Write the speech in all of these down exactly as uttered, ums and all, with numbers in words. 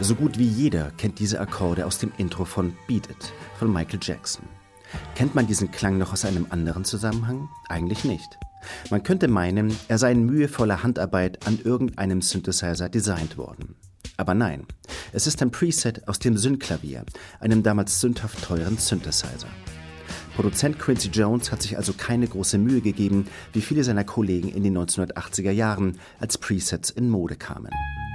So gut wie jeder kennt diese Akkorde aus dem Intro von Beat It von Michael Jackson. Kennt man diesen Klang noch aus einem anderen Zusammenhang? Eigentlich nicht. Man könnte meinen, er sei in mühevoller Handarbeit an irgendeinem Synthesizer designt worden. Aber nein, es ist ein Preset aus dem Synclavier, einem damals sündhaft teuren Synthesizer. Produzent Quincy Jones hat sich also keine große Mühe gegeben, wie viele seiner Kollegen in den neunzehnhundertachtziger Jahren, als Presets in Mode kamen.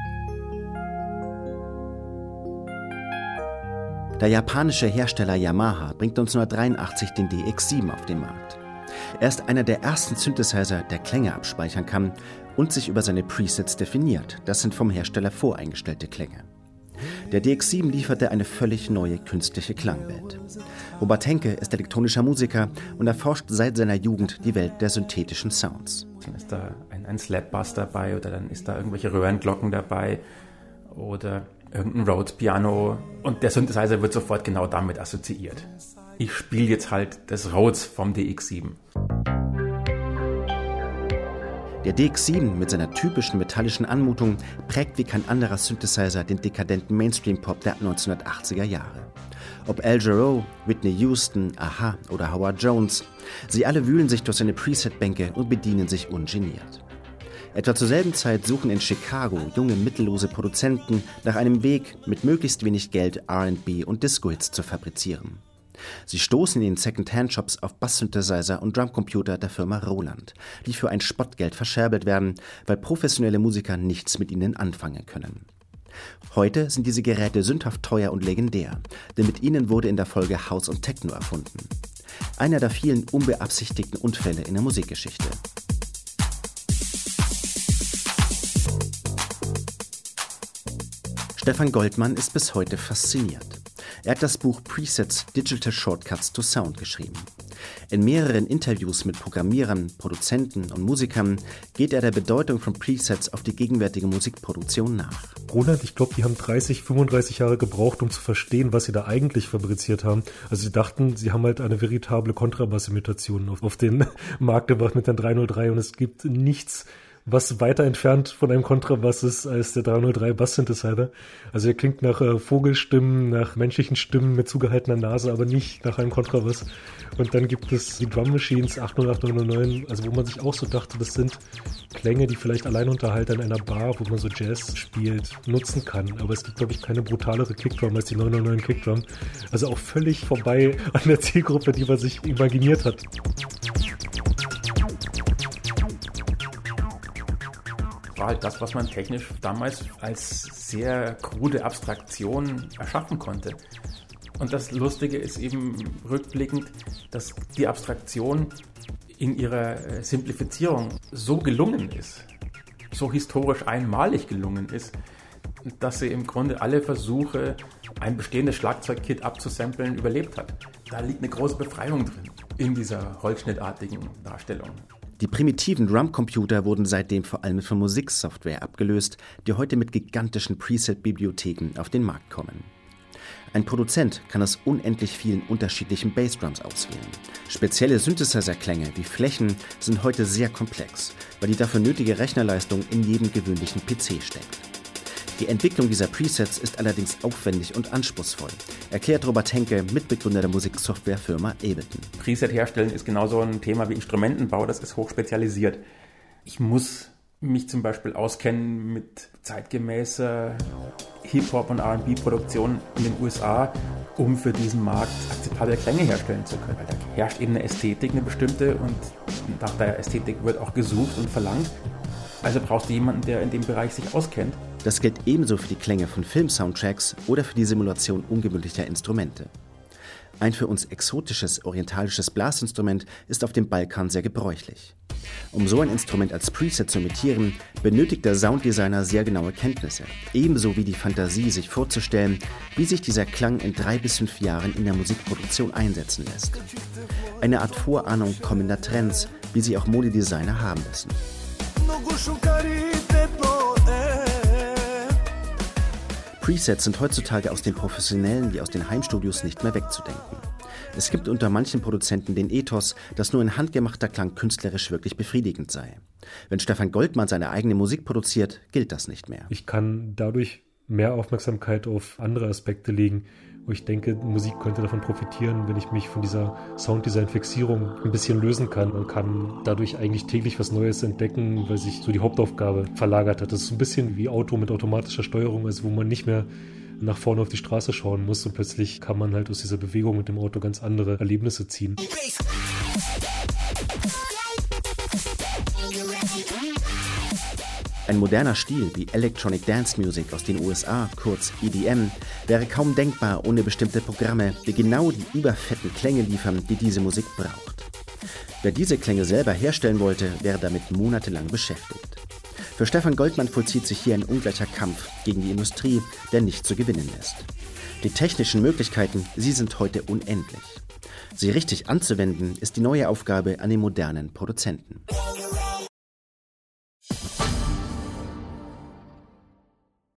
Der japanische Hersteller Yamaha bringt neunzehnhundertdreiundachtzig den D X sieben auf den Markt. Er ist einer der ersten Synthesizer, der Klänge abspeichern kann und sich über seine Presets definiert. Das sind vom Hersteller voreingestellte Klänge. Der D X sieben lieferte eine völlig neue künstliche Klangwelt. Robert Henke ist elektronischer Musiker und erforscht seit seiner Jugend die Welt der synthetischen Sounds. Dann ist da ein, ein Slap-Bass dabei oder dann ist da irgendwelche Röhrenglocken dabei oder irgendein Rhodes-Piano und der Synthesizer wird sofort genau damit assoziiert. Ich spiele jetzt halt das Rhodes vom D X sieben. Der D X sieben mit seiner typischen metallischen Anmutung prägt wie kein anderer Synthesizer den dekadenten Mainstream-Pop der neunzehnhundertachtziger Jahre. Ob Al Jarreau, Whitney Houston, Aha oder Howard Jones, sie alle wühlen sich durch seine Preset-Bänke und bedienen sich ungeniert. Etwa zur selben Zeit suchen in Chicago junge mittellose Produzenten nach einem Weg, mit möglichst wenig Geld R and B und Disco-Hits zu fabrizieren. Sie stoßen in den Second-Hand-Shops auf Bass-Synthesizer und Drumcomputer der Firma Roland, die für ein Spottgeld verscherbelt werden, weil professionelle Musiker nichts mit ihnen anfangen können. Heute sind diese Geräte sündhaft teuer und legendär, denn mit ihnen wurde in der Folge House und Techno erfunden. Einer der vielen unbeabsichtigten Unfälle in der Musikgeschichte. Stefan Goldmann ist bis heute fasziniert. Er hat das Buch Presets Digital Shortcuts to Sound geschrieben. In mehreren Interviews mit Programmierern, Produzenten und Musikern geht er der Bedeutung von Presets auf die gegenwärtige Musikproduktion nach. Roland, ich glaube, die haben dreißig, fünfunddreißig Jahre gebraucht, um zu verstehen, was sie da eigentlich fabriziert haben. Also sie dachten, sie haben halt eine veritable Kontrabass-Imitation auf, auf den Markt gebracht mit der dreihundertdrei und es gibt nichts, was weiter entfernt von einem Kontrabass ist als der dreihundertdrei Bass-Synthesizer. Also er klingt nach äh, Vogelstimmen, nach menschlichen Stimmen mit zugehaltener Nase, aber nicht nach einem Kontrabass. Und dann gibt es die Drum Machines achthundertacht, neunhundertneun, also wo man sich auch so dachte, das sind Klänge, die vielleicht Alleinunterhalter in einer Bar, wo man so Jazz spielt, nutzen kann. Aber es gibt, glaube ich, keine brutalere Kickdrum als die neunhundertneun Kickdrum. Also auch völlig vorbei an der Zielgruppe, die man sich imaginiert hat. War halt das, was man technisch damals als sehr krude Abstraktion erschaffen konnte. Und das Lustige ist eben rückblickend, dass die Abstraktion in ihrer Simplifizierung so gelungen ist, so historisch einmalig gelungen ist, dass sie im Grunde alle Versuche, ein bestehendes Schlagzeugkit abzusamplen, überlebt hat. Da liegt eine große Befreiung drin, in dieser holzschnittartigen Darstellung. Die primitiven Drumcomputer wurden seitdem vor allem von Musiksoftware abgelöst, die heute mit gigantischen Preset-Bibliotheken auf den Markt kommen. Ein Produzent kann aus unendlich vielen unterschiedlichen Bassdrums auswählen. Spezielle Synthesizer-Klänge wie Flächen sind heute sehr komplex, weil die dafür nötige Rechnerleistung in jedem gewöhnlichen P C steckt. Die Entwicklung dieser Presets ist allerdings aufwendig und anspruchsvoll, erklärt Robert Henke, Mitbegründer der Musiksoftwarefirma Ableton. Preset herstellen ist genauso ein Thema wie Instrumentenbau, das ist hochspezialisiert. Ich muss mich zum Beispiel auskennen mit zeitgemäßer Hip-Hop- und R and B-Produktion in den U S A, um für diesen Markt akzeptable Klänge herstellen zu können. Weil da herrscht eben eine Ästhetik, eine bestimmte, und nach der Ästhetik wird auch gesucht und verlangt. Also brauchst du jemanden, der in dem Bereich sich auskennt. Das gilt ebenso für die Klänge von Film-Soundtracks oder für die Simulation ungewöhnlicher Instrumente. Ein für uns exotisches orientalisches Blasinstrument ist auf dem Balkan sehr gebräuchlich. Um so ein Instrument als Preset zu imitieren, benötigt der Sounddesigner sehr genaue Kenntnisse, ebenso wie die Fantasie, sich vorzustellen, wie sich dieser Klang in drei bis fünf Jahren in der Musikproduktion einsetzen lässt. Eine Art Vorahnung kommender Trends, wie sie auch Modedesigner haben müssen. Presets sind heutzutage aus den professionellen wie aus den Heimstudios nicht mehr wegzudenken. Es gibt unter manchen Produzenten den Ethos, dass nur ein handgemachter Klang künstlerisch wirklich befriedigend sei. Wenn Stefan Goldmann seine eigene Musik produziert, gilt das nicht mehr. Ich kann dadurch mehr Aufmerksamkeit auf andere Aspekte legen, wo ich denke, Musik könnte davon profitieren, wenn ich mich von dieser Sounddesign-Fixierung ein bisschen lösen kann und kann dadurch eigentlich täglich was Neues entdecken, weil sich so die Hauptaufgabe verlagert hat. Das ist so ein bisschen wie Auto mit automatischer Steuerung, also wo man nicht mehr nach vorne auf die Straße schauen muss und plötzlich kann man halt aus dieser Bewegung mit dem Auto ganz andere Erlebnisse ziehen. Ein moderner Stil wie Electronic Dance Music aus den U S A, kurz E D M, wäre kaum denkbar ohne bestimmte Programme, die genau die überfetten Klänge liefern, die diese Musik braucht. Wer diese Klänge selber herstellen wollte, wäre damit monatelang beschäftigt. Für Stefan Goldmann vollzieht sich hier ein ungleicher Kampf gegen die Industrie, der nicht zu gewinnen lässt. Die technischen Möglichkeiten, sie sind heute unendlich. Sie richtig anzuwenden, ist die neue Aufgabe an den modernen Produzenten.